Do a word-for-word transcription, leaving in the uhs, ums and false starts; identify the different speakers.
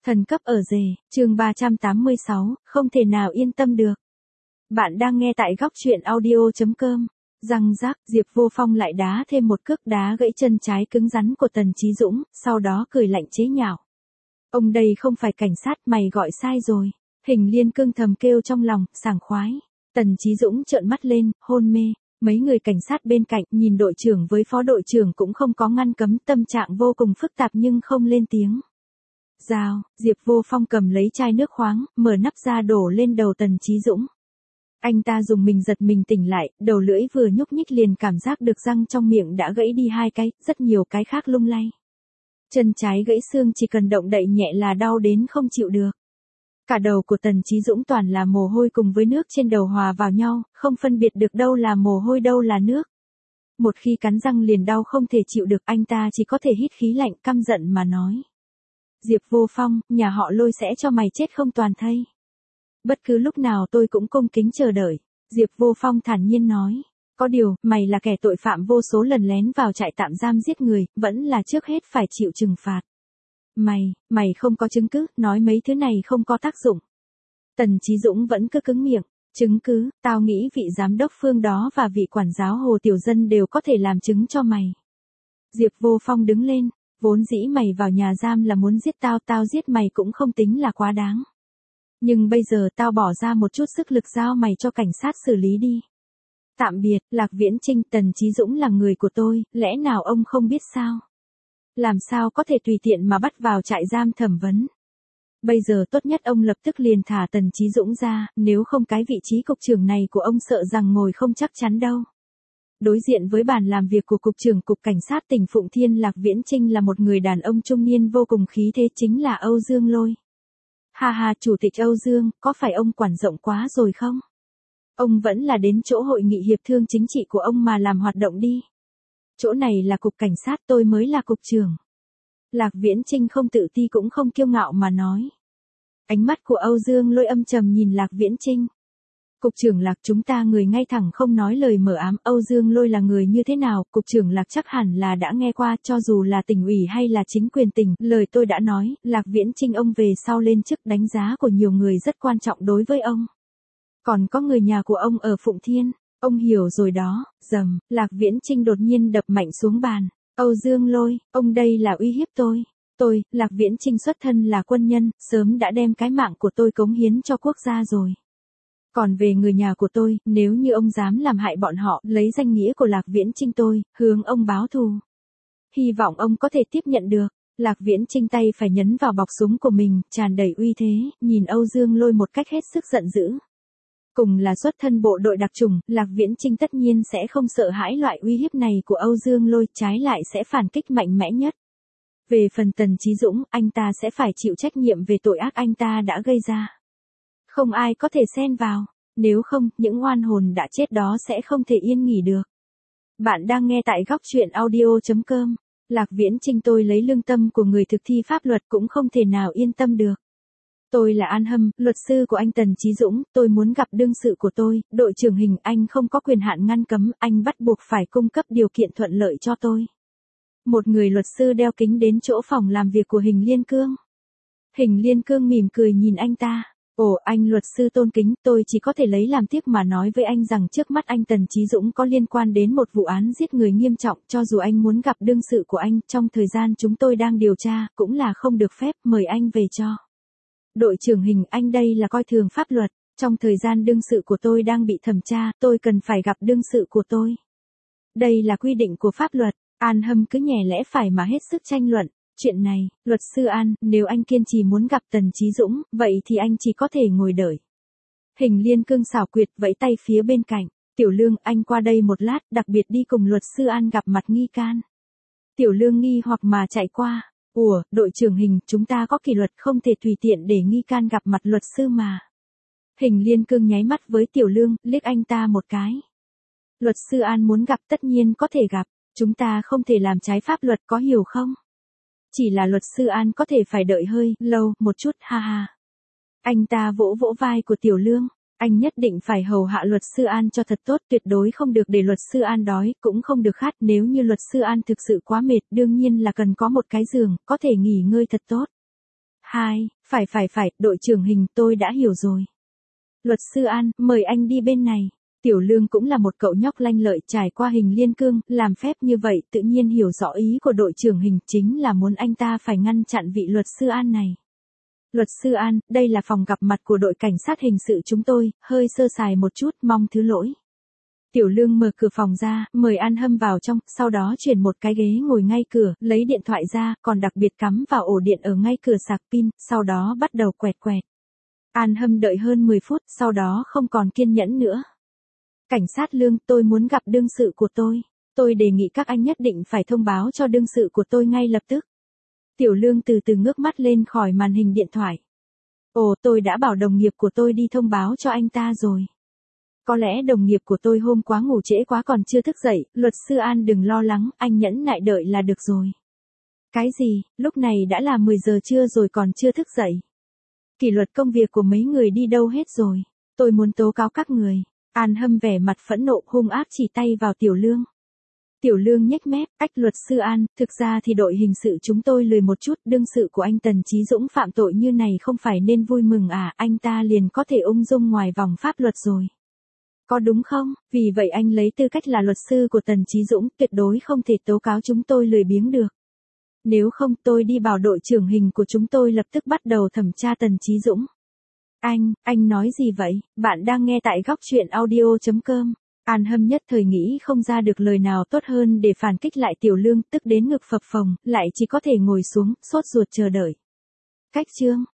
Speaker 1: Thần cấp ở rể, chương ba trăm tám mươi sáu, không thể nào yên tâm được. Bạn đang nghe tại góc truyện audio.com. Răng rác, Diệp Vô Phong lại đá thêm một cước đá gãy chân trái cứng rắn của Tần Chí Dũng, sau đó cười lạnh chế nhạo. Ông đây không phải cảnh sát, mày gọi sai rồi. Hình Liên Cương thầm kêu trong lòng, sảng khoái. Tần Chí Dũng trợn mắt lên, hôn mê. Mấy người cảnh sát bên cạnh nhìn đội trưởng với phó đội trưởng cũng không có ngăn cấm, tâm trạng vô cùng phức tạp nhưng không lên tiếng. Rào, Diệp Vô Phong cầm lấy chai nước khoáng, mở nắp ra đổ lên đầu Tần Chí Dũng. Anh ta dùng mình giật mình tỉnh lại, đầu lưỡi vừa nhúc nhích liền cảm giác được răng trong miệng đã gãy đi hai cái, rất nhiều cái khác lung lay. Chân trái gãy xương chỉ cần động đậy nhẹ là đau đến không chịu được. Cả đầu của Tần Chí Dũng toàn là mồ hôi cùng với nước trên đầu hòa vào nhau, không phân biệt được đâu là mồ hôi đâu là nước. Một khi cắn răng liền đau không thể chịu được, anh ta chỉ có thể hít khí lạnh căm giận mà nói. Diệp Vô Phong, nhà họ Lôi sẽ cho mày chết không toàn thây. Bất cứ lúc nào tôi cũng cung kính chờ đợi. Diệp Vô Phong thản nhiên nói. Có điều, mày là kẻ tội phạm vô số lần lén vào trại tạm giam giết người, vẫn là trước hết phải chịu trừng phạt. Mày, mày không có chứng cứ, nói mấy thứ này không có tác dụng. Tần Chí Dũng vẫn cứ cứng miệng. Chứng cứ, tao nghĩ vị giám đốc Phương đó và vị quản giáo Hồ Tiểu Dân đều có thể làm chứng cho mày. Diệp Vô Phong đứng lên. Vốn dĩ mày vào nhà giam là muốn giết tao, tao giết mày cũng không tính là quá đáng. Nhưng bây giờ tao bỏ ra một chút sức lực giao mày cho cảnh sát xử lý đi. Tạm biệt, Lạc Viễn Trinh, Tần Chí Dũng là người của tôi, lẽ nào ông không biết sao? Làm sao có thể tùy tiện mà bắt vào trại giam thẩm vấn? Bây giờ tốt nhất ông lập tức liền thả Tần Chí Dũng ra, nếu không cái vị trí cục trưởng này của ông sợ rằng ngồi không chắc chắn đâu. Đối diện với bàn làm việc của Cục trưởng Cục Cảnh sát tỉnh Phụng Thiên, Lạc Viễn Trinh là một người đàn ông trung niên vô cùng khí thế, chính là Âu Dương Lôi. Ha ha, Chủ tịch Âu Dương, có phải ông quản rộng quá rồi không? Ông vẫn là đến chỗ hội nghị hiệp thương chính trị của ông mà làm hoạt động đi. Chỗ này là Cục Cảnh sát, tôi mới là Cục trưởng. Lạc Viễn Trinh không tự ti cũng không kiêu ngạo mà nói. Ánh mắt của Âu Dương Lôi âm trầm nhìn Lạc Viễn Trinh. Cục trưởng Lạc, chúng ta người ngay thẳng không nói lời mờ ám. Âu Dương Lôi là người như thế nào, Cục trưởng Lạc chắc hẳn là đã nghe qua, cho dù là tỉnh ủy hay là chính quyền tỉnh, lời tôi đã nói, Lạc Viễn Trinh ông về sau lên chức, đánh giá của nhiều người rất quan trọng đối với ông. Còn có người nhà của ông ở Phụng Thiên, ông hiểu rồi đó. Dầm, Lạc Viễn Trinh đột nhiên đập mạnh xuống bàn. Âu Dương Lôi, ông đây là uy hiếp tôi. Tôi, Lạc Viễn Trinh xuất thân là quân nhân, sớm đã đem cái mạng của tôi cống hiến cho quốc gia rồi. Còn về người nhà của tôi, nếu như ông dám làm hại bọn họ, lấy danh nghĩa của Lạc Viễn Trinh tôi, hướng ông báo thù. Hy vọng ông có thể tiếp nhận được. Lạc Viễn Trinh tay phải nhấn vào bọc súng của mình, tràn đầy uy thế, nhìn Âu Dương Lôi một cách hết sức giận dữ. Cùng là xuất thân bộ đội đặc chủng, Lạc Viễn Trinh tất nhiên sẽ không sợ hãi loại uy hiếp này của Âu Dương Lôi, trái lại sẽ phản kích mạnh mẽ nhất. Về phần Tần Chí Dũng, anh ta sẽ phải chịu trách nhiệm về tội ác anh ta đã gây ra. Không ai có thể xen vào, nếu không, những oan hồn đã chết đó sẽ không thể yên nghỉ được. Bạn đang nghe tại góc truyện audio.com. Lạc Viễn Trinh, tôi lấy lương tâm của người thực thi pháp luật cũng không thể nào yên tâm được. Tôi là An Hâm, luật sư của anh Tần Chí Dũng, tôi muốn gặp đương sự của tôi, đội trưởng Hình, anh không có quyền hạn ngăn cấm, anh bắt buộc phải cung cấp điều kiện thuận lợi cho tôi. Một người luật sư đeo kính đến chỗ phòng làm việc của Hình Liên Cương. Hình Liên Cương mỉm cười nhìn anh ta. Ồ, anh luật sư tôn kính, tôi chỉ có thể lấy làm tiếc mà nói với anh rằng trước mắt anh Tần Chí Dũng có liên quan đến một vụ án giết người nghiêm trọng, cho dù anh muốn gặp đương sự của anh, trong thời gian chúng tôi đang điều tra, cũng là không được phép, mời anh về cho. Đội trưởng Hình, anh đây là coi thường pháp luật, trong thời gian đương sự của tôi đang bị thẩm tra, tôi cần phải gặp đương sự của tôi. Đây là quy định của pháp luật. An Hâm cứ nhè lẽ phải mà hết sức tranh luận. Chuyện này, luật sư An, nếu anh kiên trì muốn gặp Tần Chí Dũng, vậy thì anh chỉ có thể ngồi đợi. Hình Liên Cương xảo quyệt vẫy tay phía bên cạnh. Tiểu Lương, anh qua đây một lát, đặc biệt đi cùng luật sư An gặp mặt nghi can. Tiểu Lương nghi hoặc mà chạy qua. Ủa, đội trưởng Hình, chúng ta có kỷ luật không thể tùy tiện để nghi can gặp mặt luật sư mà. Hình Liên Cương nháy mắt với Tiểu Lương, liếc anh ta một cái. Luật sư An muốn gặp tất nhiên có thể gặp, chúng ta không thể làm trái pháp luật, có hiểu không? Chỉ là luật sư An có thể phải đợi hơi lâu một chút, ha ha. Anh ta vỗ vỗ vai của Tiểu Lương, anh nhất định phải hầu hạ luật sư An cho thật tốt, tuyệt đối không được để luật sư An đói, cũng không được khát, nếu như luật sư An thực sự quá mệt, đương nhiên là cần có một cái giường, có thể nghỉ ngơi thật tốt. Hai, phải phải phải, đội trưởng Hình, tôi đã hiểu rồi. Luật sư An, mời anh đi bên này. Tiểu Lương cũng là một cậu nhóc lanh lợi trải qua Hình Liên Cương, làm phép như vậy tự nhiên hiểu rõ ý của đội trưởng Hình, chính là muốn anh ta phải ngăn chặn vị luật sư An này. Luật sư An, đây là phòng gặp mặt của đội cảnh sát hình sự chúng tôi, hơi sơ sài một chút, mong thứ lỗi. Tiểu Lương mở cửa phòng ra, mời An Hâm vào trong, sau đó chuyển một cái ghế ngồi ngay cửa, lấy điện thoại ra, còn đặc biệt cắm vào ổ điện ở ngay cửa sạc pin, sau đó bắt đầu quẹt quẹt. An Hâm đợi hơn mười phút, sau đó không còn kiên nhẫn nữa. Cảnh sát Lương, tôi muốn gặp đương sự của tôi. Tôi đề nghị các anh nhất định phải thông báo cho đương sự của tôi ngay lập tức. Tiểu Lương từ từ ngước mắt lên khỏi màn hình điện thoại. Ồ, tôi đã bảo đồng nghiệp của tôi đi thông báo cho anh ta rồi. Có lẽ đồng nghiệp của tôi hôm quá ngủ trễ quá còn chưa thức dậy, luật sư An đừng lo lắng, anh nhẫn nại đợi là được rồi. Cái gì, lúc này đã là mười giờ trưa rồi còn chưa thức dậy. Kỷ luật công việc của mấy người đi đâu hết rồi, tôi muốn tố cáo các người. An Hâm vẻ mặt phẫn nộ hung ác chỉ tay vào Tiểu Lương. Tiểu Lương nhếch mép, ách luật sư An, thực ra thì đội hình sự chúng tôi lười một chút, đương sự của anh Tần Chí Dũng phạm tội như này không phải nên vui mừng à, anh ta liền có thể ung dung ngoài vòng pháp luật rồi. Có đúng không? Vì vậy anh lấy tư cách là luật sư của Tần Chí Dũng, tuyệt đối không thể tố cáo chúng tôi lười biếng được. Nếu không tôi đi bảo đội trưởng Hình của chúng tôi lập tức bắt đầu thẩm tra Tần Chí Dũng. Anh, anh nói gì vậy? Bạn đang nghe tại góc truyện audio chấm com. An Hâm nhất thời nghĩ không ra được lời nào tốt hơn để phản kích lại Tiểu Lương, tức đến ngực phập phồng, lại chỉ có thể ngồi xuống, sốt ruột chờ đợi. Cách chương